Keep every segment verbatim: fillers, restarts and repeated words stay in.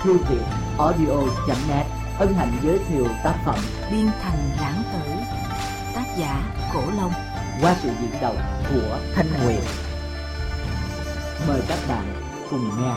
thư viện audio chấm net hân hạnh giới thiệu tác phẩm Biên Thành Lãng Tử, tác giả Cổ Long, qua sự diễn đọc của Thanh Nguyệt. Mời các bạn cùng nghe.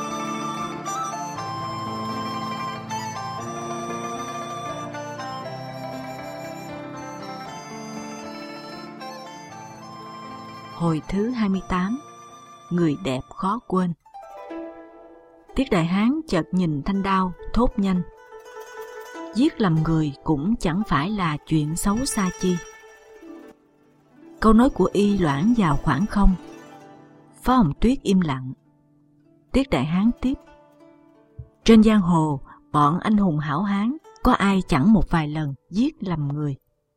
Hồi thứ hai mươi tám. Người đẹp khó quên. Tiết Đại Hán chợt nhìn thanh đao, thốt nhanh: giết lầm người cũng chẳng phải là chuyện xấu xa chi. Câu nói của y loảng vào khoảng không. Phó Hồng Tuyết im lặng. Tiết Đại Hán tiếp: trên giang hồ, bọn anh hùng hảo hán có ai chẳng một vài lần giết lầm người.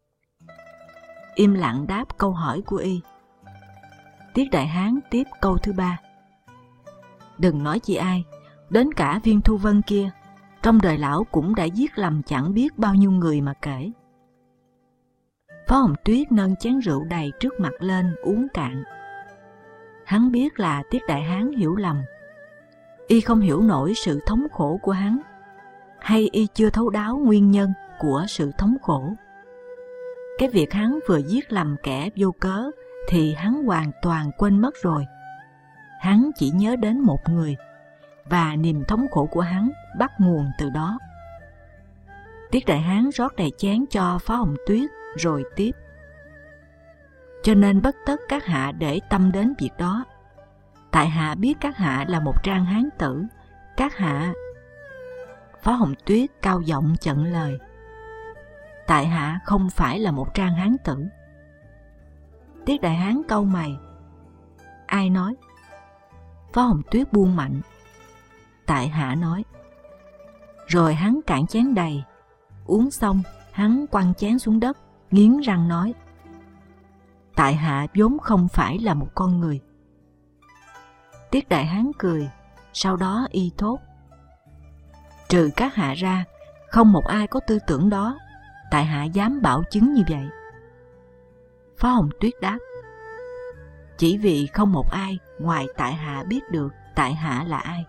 Im lặng đáp câu hỏi của y. Tiết Đại Hán tiếp câu thứ ba: đừng nói chi ai, đến cả Viên Thu Vân kia, trong đời lão cũng đã giết lầm chẳng biết bao nhiêu người mà kể. Phó Hồng Tuyết nâng chén rượu đầy trước mặt lên uống cạn. Hắn biết là Tiết Đại Hán hiểu lầm. Y không hiểu nổi sự thống khổ của hắn, hay y chưa thấu đáo nguyên nhân của sự thống khổ. Cái việc hắn vừa giết lầm kẻ vô cớ thì hắn hoàn toàn quên mất rồi. Hắn chỉ nhớ đến một người, và niềm thống khổ của hắn bắt nguồn từ đó. Tiết Đại Hán rót đầy chén cho Phó Hồng Tuyết rồi tiếp: cho nên bất tất các hạ để tâm đến việc đó. Tại hạ biết các hạ là một trang hán tử. Các hạ... Phó Hồng Tuyết cao giọng chặn lời: tại hạ không phải là một trang hán tử. Tiết Đại Hán cau mày: ai nói? Phó Hồng Tuyết buông mạnh: tại hạ nói. Rồi hắn cạn chén đầy. Uống xong, hắn quăng chén xuống đất, nghiến răng nói: tại hạ vốn không phải là một con người. Tiết Đại Hán cười, sau đó y thốt: trừ các hạ ra, không một ai có tư tưởng đó. Tại hạ dám bảo chứng như vậy. Phó Hồng Tuyết đáp: chỉ vì không một ai ngoài tại hạ biết được tại hạ là ai.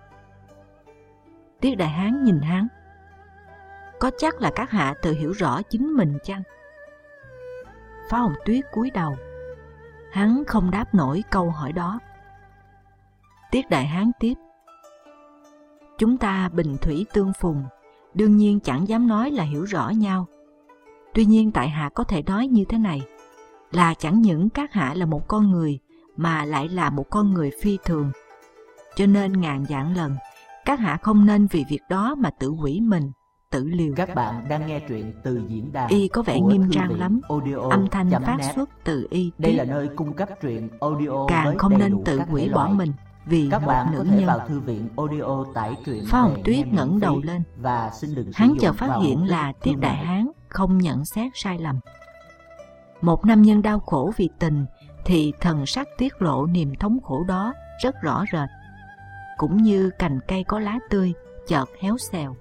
Tiết Đại Hán nhìn hắn: có chắc là các hạ tự hiểu rõ chính mình chăng? Phó Hồng Tuyết cúi đầu. Hắn không đáp nổi câu hỏi đó. Tiết Đại Hán tiếp: chúng ta bình thủy tương phùng, đương nhiên chẳng dám nói là hiểu rõ nhau. Tuy nhiên tại hạ có thể nói như thế này, là chẳng những các hạ là một con người, mà lại là một con người phi thường. Cho nên ngàn vạn lần các hạ không nên vì việc đó mà tự hủy mình, tự liều. Các bạn đang nghe truyện từ diễn đàn Y có vẻ nghiêm trang lắm. Âm thanh phát xuất từ y. Đây là nơi cung cấp truyện audio càng không nên tự hủy bỏ mình vì các một bạn nữ có thể nhân. vào thư viện audio tải truyện. Phó Hồng về Tuyết nghe ngẩng miễn đầu phí lên. và xin đừng sử Hắn dụng chợt phát vào hiện mục là đích Tiết thương Đại mại. Hán không nhận xét sai lầm. Một nam nhân đau khổ vì tình thì thần sắc tiết lộ niềm thống khổ đó rất rõ rệt, cũng như cành cây có lá tươi chợt héo xèo.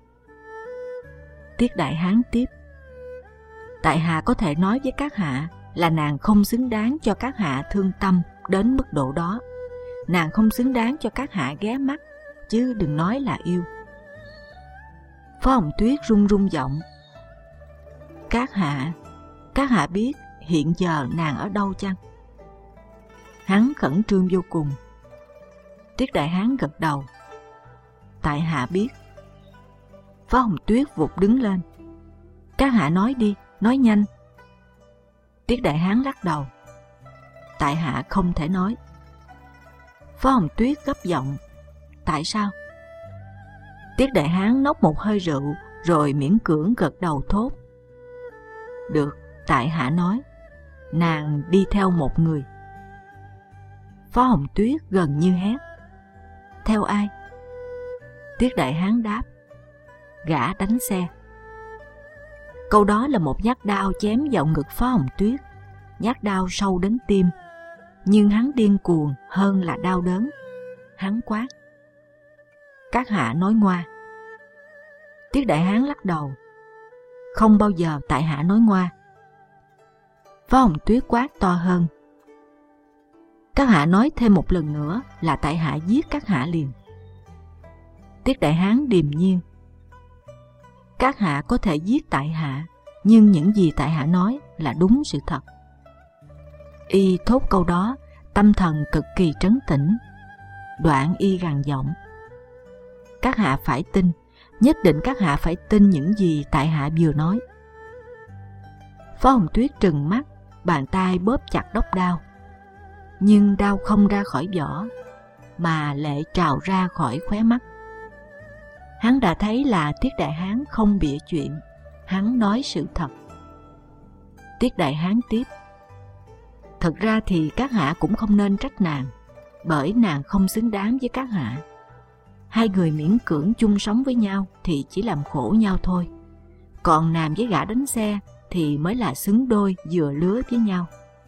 Tiết Đại Hán tiếp: tại hạ có thể nói với các hạ là nàng không xứng đáng cho các hạ thương tâm đến mức độ đó. Nàng không xứng đáng cho các hạ ghé mắt, chứ đừng nói là yêu. Phó Hồng Tuyết run run giọng: các hạ, các hạ biết hiện giờ nàng ở đâu chăng? Hắn khẩn trương vô cùng. Tiết Đại Hán gật đầu: tại hạ biết. Phó Hồng Tuyết vụt đứng lên: các hạ nói đi, nói nhanh. Tiết Đại Hán lắc đầu: tại hạ không thể nói. Phó Hồng Tuyết gấp giọng: tại sao? Tiết Đại Hán nốc một hơi rượu rồi miễn cưỡng gật đầu thốt: được, tại hạ nói. Nàng đi theo một người. Phó Hồng Tuyết gần như hét: theo ai? Tiết Đại Hán đáp: gã đánh xe. Câu đó là một nhát đao chém vào ngực Phó Hồng Tuyết, nhát đao sâu đến tim, nhưng hắn điên cuồng hơn là đau đớn. Hắn quát: các hạ nói ngoa. Tiết Đại Hán lắc đầu: không bao giờ tại hạ nói ngoa. Phó Hồng Tuyết quát to hơn: các hạ nói thêm một lần nữa là tại hạ giết các hạ liền. Tiết Đại Hán điềm nhiên: các hạ có thể giết tại hạ, nhưng những gì tại hạ nói là đúng sự thật. Y thốt câu đó, tâm thần cực kỳ trấn tĩnh. Đoạn y gằn giọng: các hạ phải tin, nhất định các hạ phải tin những gì tại hạ vừa nói. Phó Hồng Tuyết trừng mắt, bàn tay bóp chặt đốc đao, nhưng đao không ra khỏi vỏ, mà lệ trào ra khỏi khóe mắt. Hắn đã thấy là Tiết Đại Hán không bịa chuyện, hắn nói sự thật. Tiết Đại Hán tiếp: thật ra thì các hạ cũng không nên trách nàng, bởi nàng không xứng đáng với các hạ. Hai người miễn cưỡng chung sống với nhau thì chỉ làm khổ nhau thôi. Còn nàng với gã đánh xe thì mới là xứng đôi vừa lứa với nhau.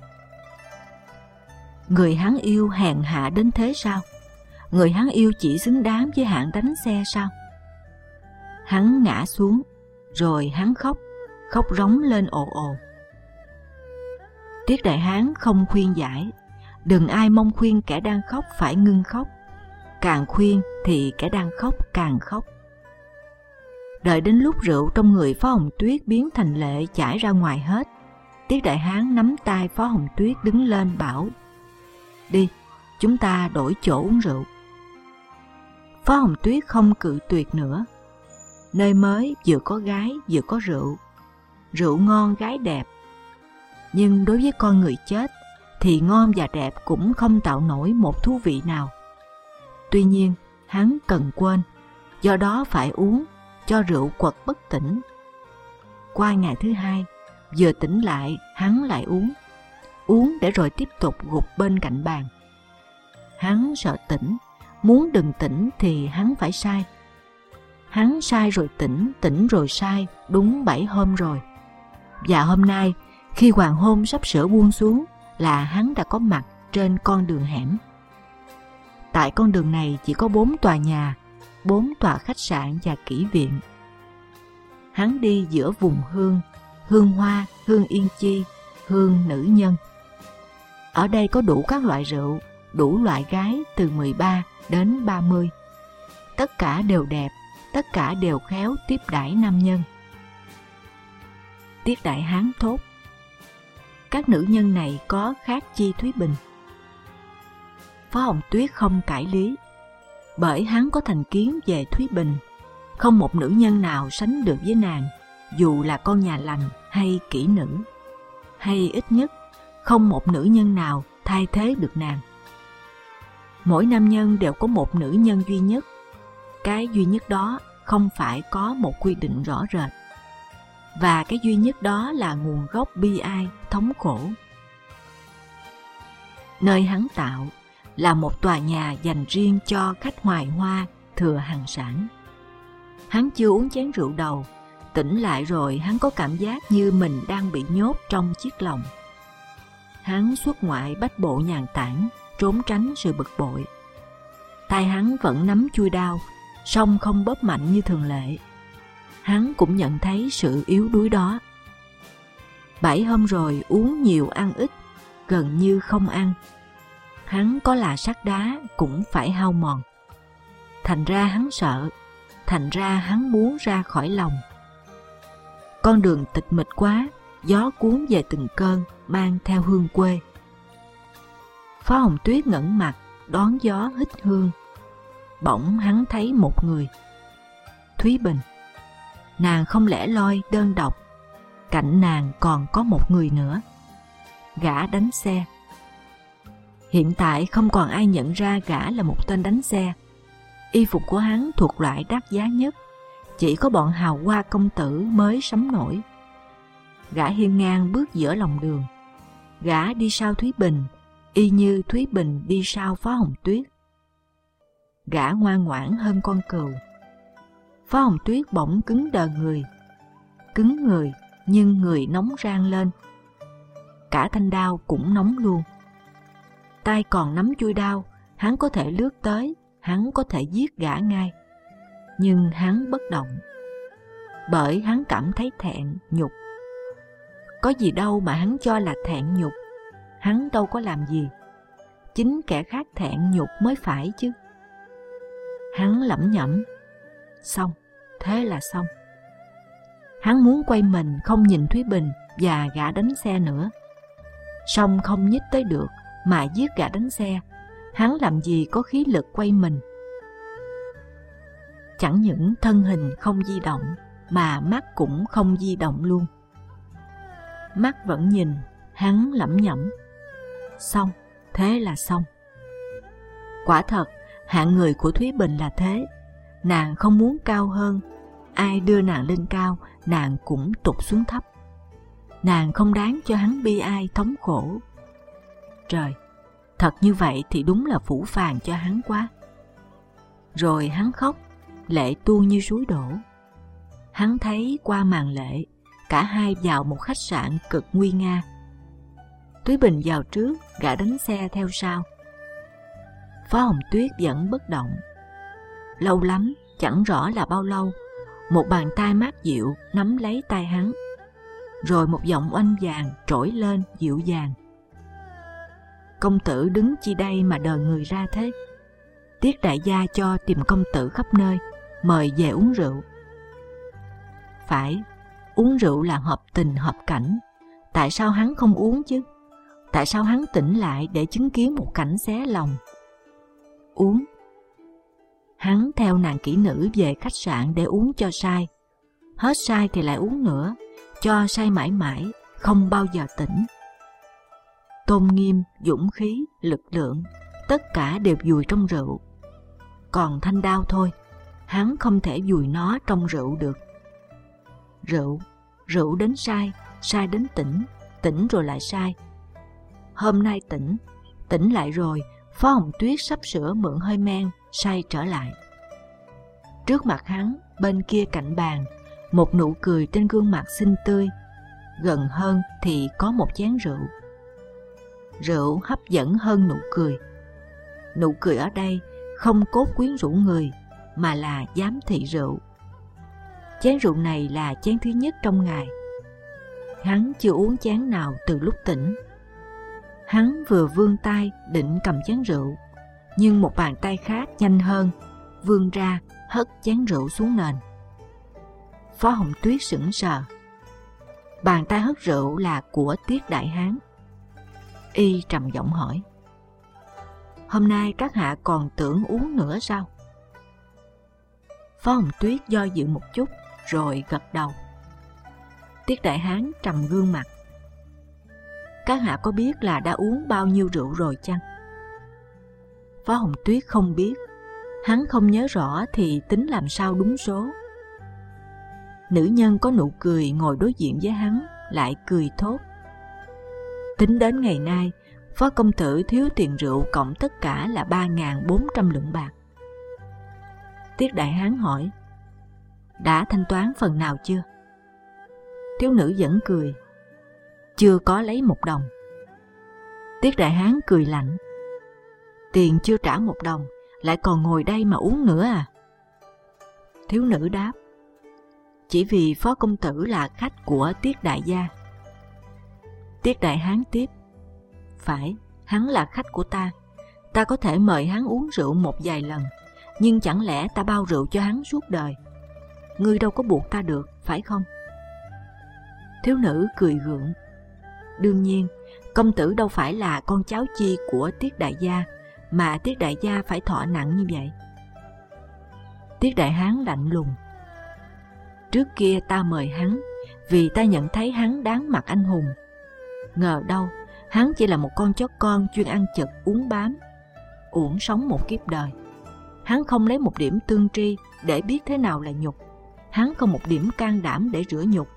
Người hắn yêu hèn hạ đến thế sao? Người hắn yêu chỉ xứng đáng với hạng đánh xe sao? Hắn ngã xuống, rồi hắn khóc, khóc rống lên ồ ồ. Tiết Đại Hán không khuyên giải, đừng ai mong khuyên kẻ đang khóc phải ngưng khóc. Càng khuyên thì kẻ đang khóc càng khóc. Đợi đến lúc rượu trong người Phó Hồng Tuyết biến thành lệ chảy ra ngoài hết, Tiết Đại Hán nắm tay Phó Hồng Tuyết đứng lên bảo: đi, chúng ta đổi chỗ uống rượu. Phó Hồng Tuyết không cự tuyệt nữa. Nơi mới vừa có gái vừa có rượu, rượu ngon gái đẹp. Nhưng đối với con người chết thì ngon và đẹp cũng không tạo nổi một thú vị nào. Tuy nhiên hắn cần quên, do đó phải uống cho rượu quật bất tỉnh. Qua ngày thứ hai, vừa tỉnh lại hắn lại uống, uống để rồi tiếp tục gục bên cạnh bàn. Hắn sợ tỉnh, muốn đừng tỉnh thì hắn phải sai. Hắn sai rồi tỉnh, tỉnh rồi sai, đúng bảy hôm rồi. Và hôm nay, khi hoàng hôn sắp sửa buông xuống, là hắn đã có mặt trên con đường hẻm. Tại con đường này chỉ có bốn tòa nhà, bốn tòa khách sạn và kỹ viện. Hắn đi giữa vùng hương, hương hoa, hương yên chi, hương nữ nhân. Ở đây có đủ các loại rượu, đủ loại gái từ mười ba đến ba mươi. Tất cả đều đẹp, tất cả đều khéo tiếp đãi nam nhân. Tiết Đại Hán thốt: các nữ nhân này có khác chi Thúy Bình? Phó Hồng Tuyết không cãi lý, bởi hắn có thành kiến về Thúy Bình. Không một nữ nhân nào sánh được với nàng, dù là con nhà lành hay kỹ nữ. Hay ít nhất, không một nữ nhân nào thay thế được nàng. Mỗi nam nhân đều có một nữ nhân duy nhất. Cái duy nhất đó không phải có một quy định rõ rệt. Và cái duy nhất đó là nguồn gốc bi ai, thống khổ. Nơi hắn tạo là một tòa nhà dành riêng cho khách hoài hoa thừa hàng sản. Hắn chưa uống chén rượu đầu, tỉnh lại rồi hắn có cảm giác như mình đang bị nhốt trong chiếc lồng. Hắn xuất ngoại bách bộ nhàn tản, trốn tránh sự bực bội. Tay hắn vẫn nắm chuôi đao, song không bóp mạnh như thường lệ. Hắn cũng nhận thấy sự yếu đuối đó. Bảy hôm rồi uống nhiều ăn ít, gần như không ăn. Hắn có là sắt đá cũng phải hao mòn. Thành ra hắn sợ, thành ra hắn muốn ra khỏi lòng. Con đường tịch mịch quá, gió cuốn về từng cơn, mang theo hương quê. Phó Hồng Tuyết ngẩng mặt, đón gió hít hương. Bỗng hắn thấy một người. Thúy Bình. Nàng không lẻ loi đơn độc, cạnh nàng còn có một người nữa. Gã đánh xe. Hiện tại không còn ai nhận ra gã là một tên đánh xe. Y phục của hắn thuộc loại đắt giá nhất, chỉ có bọn hào hoa công tử mới sắm nổi. Gã hiên ngang bước giữa lòng đường. Gã đi sau Thúy Bình, y như Thúy Bình đi sau Phó Hồng Tuyết. Gã ngoan ngoãn hơn con cừu. Phó Hồng Tuyết bỗng cứng đờ người. Cứng người, nhưng người nóng rang lên. Cả thanh đao cũng nóng luôn. Tay còn nắm chuôi đao, hắn có thể lướt tới, hắn có thể giết gã ngay. Nhưng hắn bất động, bởi hắn cảm thấy thẹn, nhục. Có gì đâu mà hắn cho là thẹn nhục, hắn đâu có làm gì. Chính kẻ khác thẹn nhục mới phải chứ. Hắn lẩm nhẩm, Xong, thế là xong. Hắn muốn quay mình không nhìn Thúy Bình và gã đánh xe nữa. Song không nhích tới được mà giết gã đánh xe, hắn làm gì có khí lực quay mình. Chẳng những thân hình không di động mà mắt cũng không di động luôn. Mắt vẫn nhìn, hắn lẩm nhẩm. Xong, thế là xong. Quả thật, hạng người của Thúy Bình là thế. Nàng không muốn cao hơn, ai đưa nàng lên cao, nàng cũng tụt xuống thấp. Nàng không đáng cho hắn bi ai thống khổ. Trời, thật như vậy thì đúng là phũ phàng cho hắn quá. Rồi hắn khóc, lệ tuôn như suối đổ. Hắn thấy qua màn lệ, cả hai vào một khách sạn cực nguy nga. Thúy Bình vào trước, gã đánh xe theo sau. Phó Hồng Tuyết vẫn bất động. Lâu lắm, chẳng rõ là bao lâu, một bàn tay mát dịu nắm lấy tay hắn. Rồi một giọng oanh vàng trỗi lên dịu dàng. Công tử đứng chi đây mà đờ người ra thế? Tiết đại gia cho tìm công tử khắp nơi, mời về uống rượu. Phải, uống rượu là hợp tình hợp cảnh. Tại sao hắn không uống chứ? Tại sao hắn tỉnh lại để chứng kiến một cảnh xé lòng? Uống. Hắn theo nàng kỹ nữ về khách sạn để uống cho say. Hết say thì lại uống nữa, cho say mãi mãi, không bao giờ tỉnh. Tôn nghiêm, dũng khí, lực lượng, tất cả đều vùi trong rượu. Còn Thanh Đao thôi, hắn không thể vùi nó trong rượu được. Rượu, rượu đến say, say đến tỉnh, tỉnh rồi lại say. Hôm nay tỉnh, tỉnh lại rồi, Phó Hồng Tuyết sắp sửa mượn hơi men, say trở lại. Trước mặt hắn, bên kia cạnh bàn, một nụ cười trên gương mặt xinh tươi. Gần hơn thì có một chén rượu. Rượu hấp dẫn hơn nụ cười. Nụ cười ở đây không cốt quyến rũ người, mà là giám thị rượu. Chén rượu này là chén thứ nhất trong ngày. Hắn chưa uống chén nào từ lúc tỉnh. Hắn vừa vươn tay định cầm chén rượu, nhưng một bàn tay khác nhanh hơn, vươn ra hất chén rượu xuống nền. Phó Hồng Tuyết sững sờ. Bàn tay hất rượu là của Tiết đại hán. Y trầm giọng hỏi: Hôm nay các hạ còn tưởng uống nữa sao? Phó Hồng Tuyết do dự một chút rồi gật đầu. Tiết đại hán trầm gương mặt: Các hạ có biết là đã uống bao nhiêu rượu rồi chăng? Phó Hồng Tuyết không biết. Hắn không nhớ rõ thì tính làm sao đúng số. Nữ nhân có nụ cười ngồi đối diện với hắn lại cười thốt: Tính đến ngày nay, Phó công tử thiếu tiền rượu cộng tất cả là ba nghìn bốn trăm lượng bạc. Tiết đại hán hỏi: Đã thanh toán phần nào chưa? Thiếu nữ vẫn cười: Chưa có lấy một đồng. Tiết đại hán cười lạnh: Tiền chưa trả một đồng, lại còn ngồi đây mà uống nữa à? Thiếu nữ đáp: Chỉ vì Phó công tử là khách của Tiết đại gia. Tiết đại hán tiếp: Phải, hắn là khách của ta. Ta có thể mời hắn uống rượu một vài lần, nhưng chẳng lẽ ta bao rượu cho hắn suốt đời? Ngươi đâu có buộc ta được, phải không? Thiếu nữ cười gượng: Đương nhiên, công tử đâu phải là con cháu chi của Tiết đại gia, mà Tiết đại gia phải thọ nặng như vậy. Tiết đại hán lạnh lùng: Trước kia ta mời hắn vì ta nhận thấy hắn đáng mặt anh hùng. Ngờ đâu hắn chỉ là một con chó con chuyên ăn chực uống bám, uổng sống một kiếp đời. Hắn không lấy một điểm tương tri để biết thế nào là nhục. Hắn không một điểm can đảm để rửa nhục.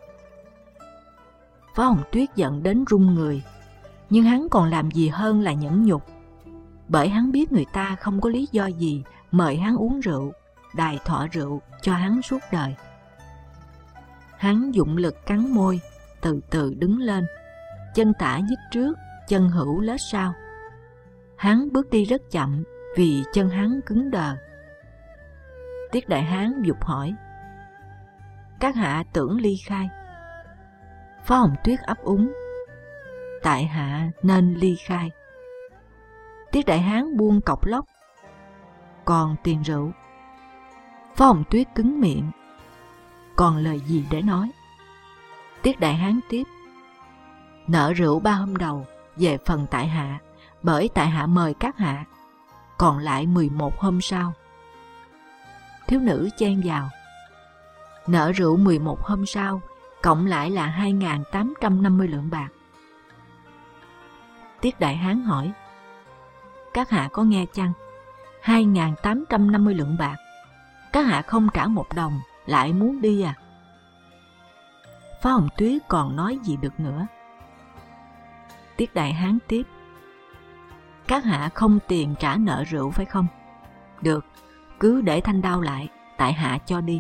Phó Hồng Tuyết giận đến run người, nhưng hắn còn làm gì hơn là nhẫn nhục. Bởi hắn biết người ta không có lý do gì mời hắn uống rượu, đài thọ rượu cho hắn suốt đời. Hắn dụng lực cắn môi, từ từ đứng lên, chân tả nhích trước, chân hữu lết sau. Hắn bước đi rất chậm vì chân hắn cứng đờ. Tiết đại hán giục hỏi: Các hạ tưởng ly khai? Phó Hồng Tuyết ấp úng: Tại hạ nên ly khai. Tiết đại hán buông cọc lốc: Còn tiền rượu? Phó Hồng Tuyết cứng miệng, còn lời gì để nói. Tiết Đại Hán tiếp: nợ rượu ba hôm đầu về phần tại hạ, bởi tại hạ mời các hạ, còn lại mười một hôm sau. Thiếu nữ chen vào: nợ rượu mười một hôm sau, cộng lại là hai nghìn tám trăm năm mươi lượng bạc. Tiết Đại Hán hỏi: các hạ có nghe chăng? hai nghìn tám trăm năm mươi lượng bạc, các hạ không trả một đồng, lại muốn đi à? Phó Hồng Tuyết còn nói gì được nữa. Tiết Đại Hán tiếp: các hạ không tiền trả nợ rượu phải không? Được, cứ để thanh đao lại, tại hạ cho đi.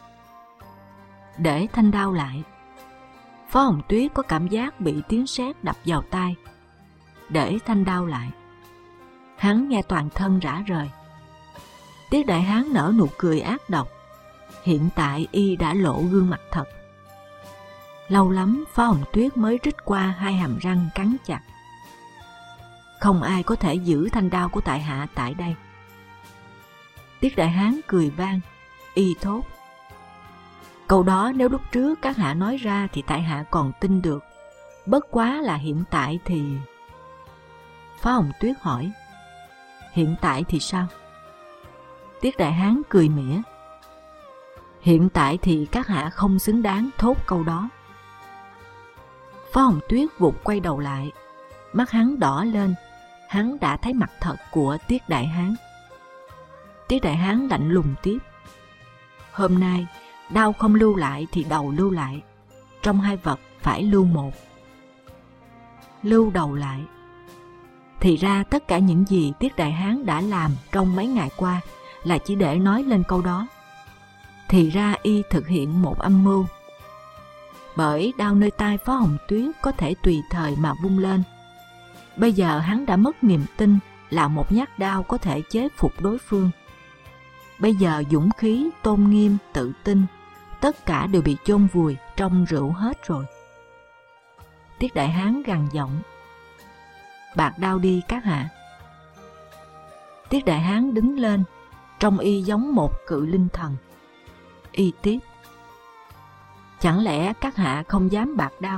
Để thanh đao lại. Phó Hồng Tuyết có cảm giác bị tiếng sét đập vào tai. Để thanh đao lại. Hắn nghe toàn thân rã rời. Tiết Đại Hán nở nụ cười ác độc. Hiện tại y đã lộ gương mặt thật. Lâu lắm Phó Hồng Tuyết mới rít qua hai hàm răng cắn chặt. Không ai có thể giữ thanh đao của tại hạ tại đây. Tiết Đại Hán cười vang, y thốt: câu đó nếu lúc trước các hạ nói ra thì tại hạ còn tin được, bất quá là hiện tại thì... Phó Hồng Tuyết hỏi: hiện tại thì sao? Tiết Đại Hán cười mỉa: hiện tại thì các hạ không xứng đáng thốt câu đó. Phó Hồng Tuyết vụt quay đầu lại, mắt hắn đỏ lên, hắn đã thấy mặt thật của Tiết Đại Hán. Tiết Đại Hán lạnh lùng tiếp: hôm nay đao không lưu lại thì đầu lưu lại, trong hai vật phải lưu một. Lưu đầu lại. Thì ra tất cả những gì Tiết Đại Hán đã làm trong mấy ngày qua là chỉ để nói lên câu đó. Thì ra y thực hiện một âm mưu. Bởi đao nơi tay Phó Hồng Tuyết có thể tùy thời mà vung lên. Bây giờ hắn đã mất niềm tin là một nhát đao có thể chế phục đối phương. Bây giờ dũng khí, tôn nghiêm, tự tin, tất cả đều bị chôn vùi trong rượu hết rồi. Tiết Đại Hán gằn giọng: bạc đao đi các hạ. Tiết Đại Hán đứng lên, trông y giống một cự linh thần. Y tiếp: chẳng lẽ các hạ không dám bạc đao?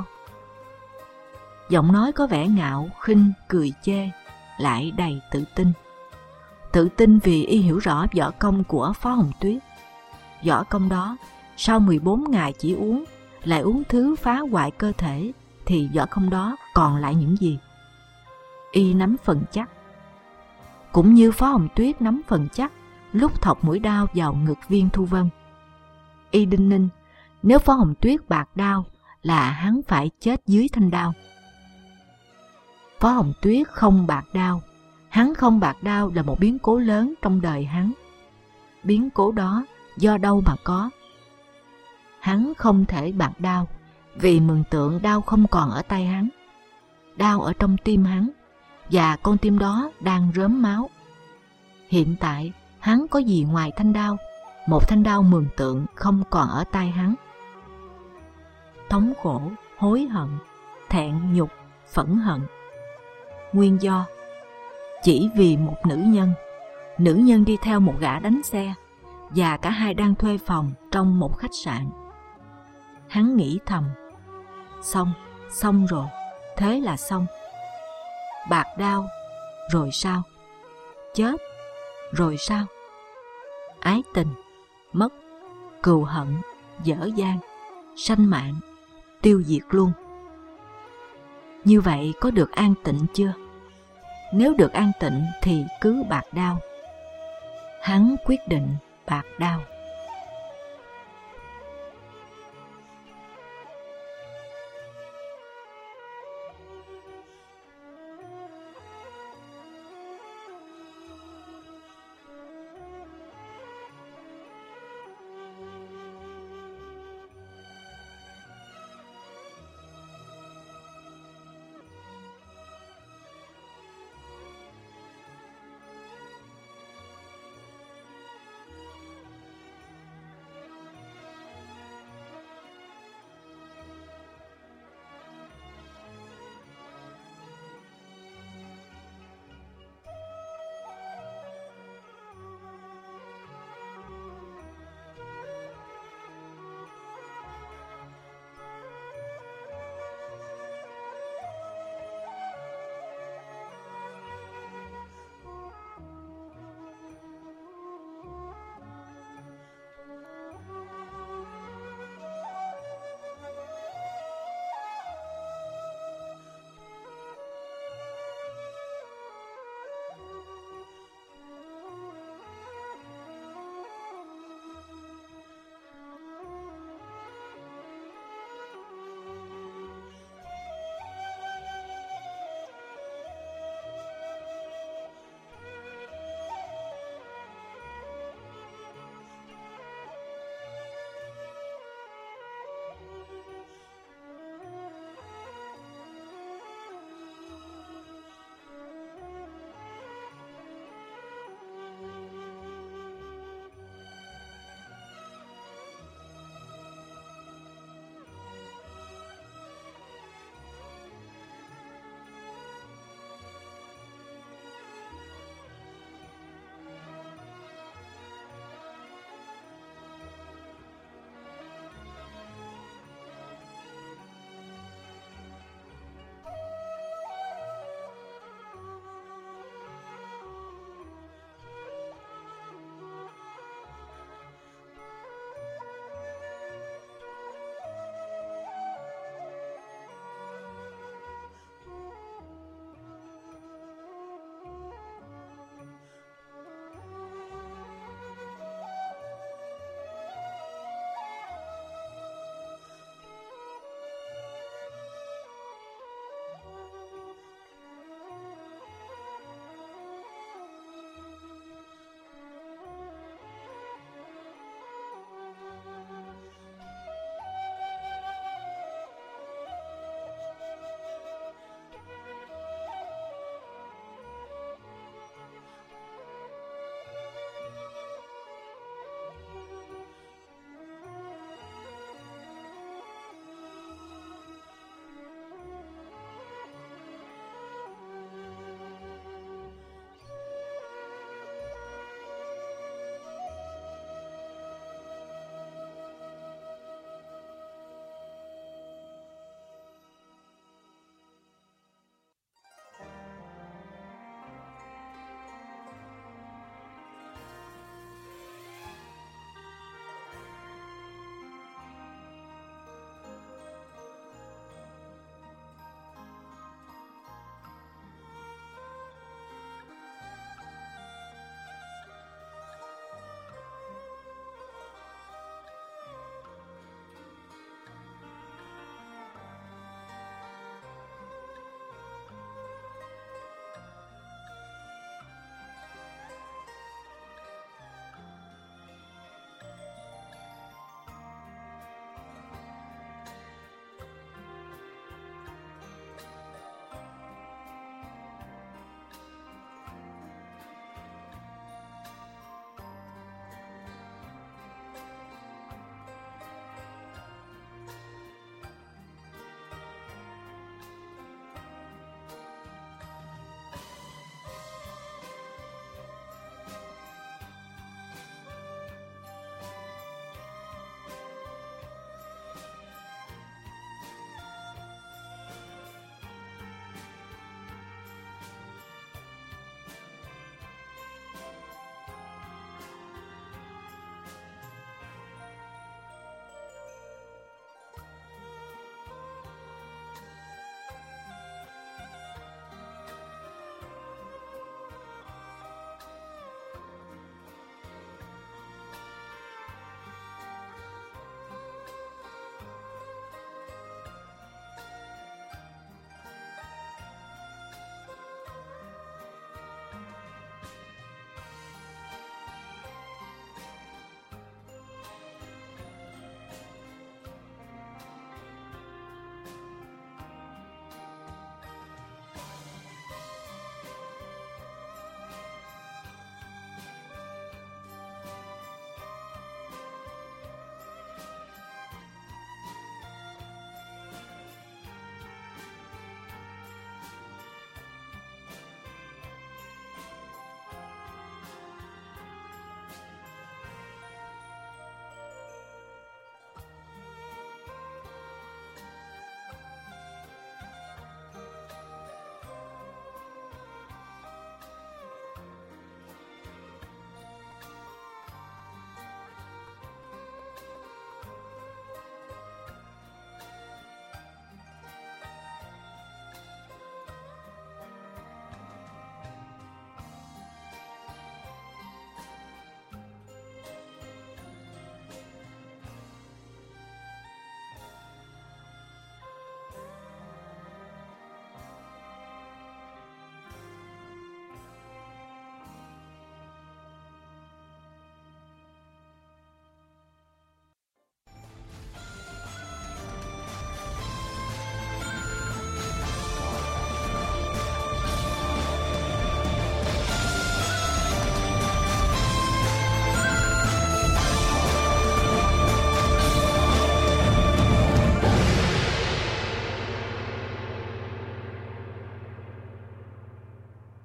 Giọng nói có vẻ ngạo, khinh, cười chê, lại đầy tự tin. Tự tin vì y hiểu rõ võ công của Phó Hồng Tuyết. Võ công đó, sau mười bốn ngày chỉ uống, lại uống thứ phá hoại cơ thể, thì võ công đó còn lại những gì? Y nắm phần chắc. Cũng như Phó Hồng Tuyết nắm phần chắc lúc thọc mũi đao vào ngực Viên Thu Vân. Y đinh ninh, nếu Phó Hồng Tuyết bạc đao là hắn phải chết dưới thanh đao. Phó Hồng Tuyết không bạc đao, hắn không bạc đao là một biến cố lớn trong đời hắn. Biến cố đó do đâu mà có? Hắn không thể bạc đao vì mường tượng đao không còn ở tay hắn. Đao ở trong tim hắn, và con tim đó đang rớm máu. Hiện tại hắn có gì ngoài thanh đao? Một thanh đao mường tượng không còn ở tay hắn. Thống khổ, hối hận, thẹn nhục, phẫn hận. Nguyên do chỉ vì một nữ nhân. Nữ nhân đi theo một gã đánh xe, và cả hai đang thuê phòng trong một khách sạn. Hắn nghĩ thầm: xong, xong rồi, thế là xong. Bạc đao, rồi sao? Chết, rồi sao? Ái tình, mất, cừu hận, dở dang, sanh mạng, tiêu diệt luôn. Như vậy có được an tịnh chưa? Nếu được an tịnh thì cứ bạc đao. Hắn quyết định bạc đao.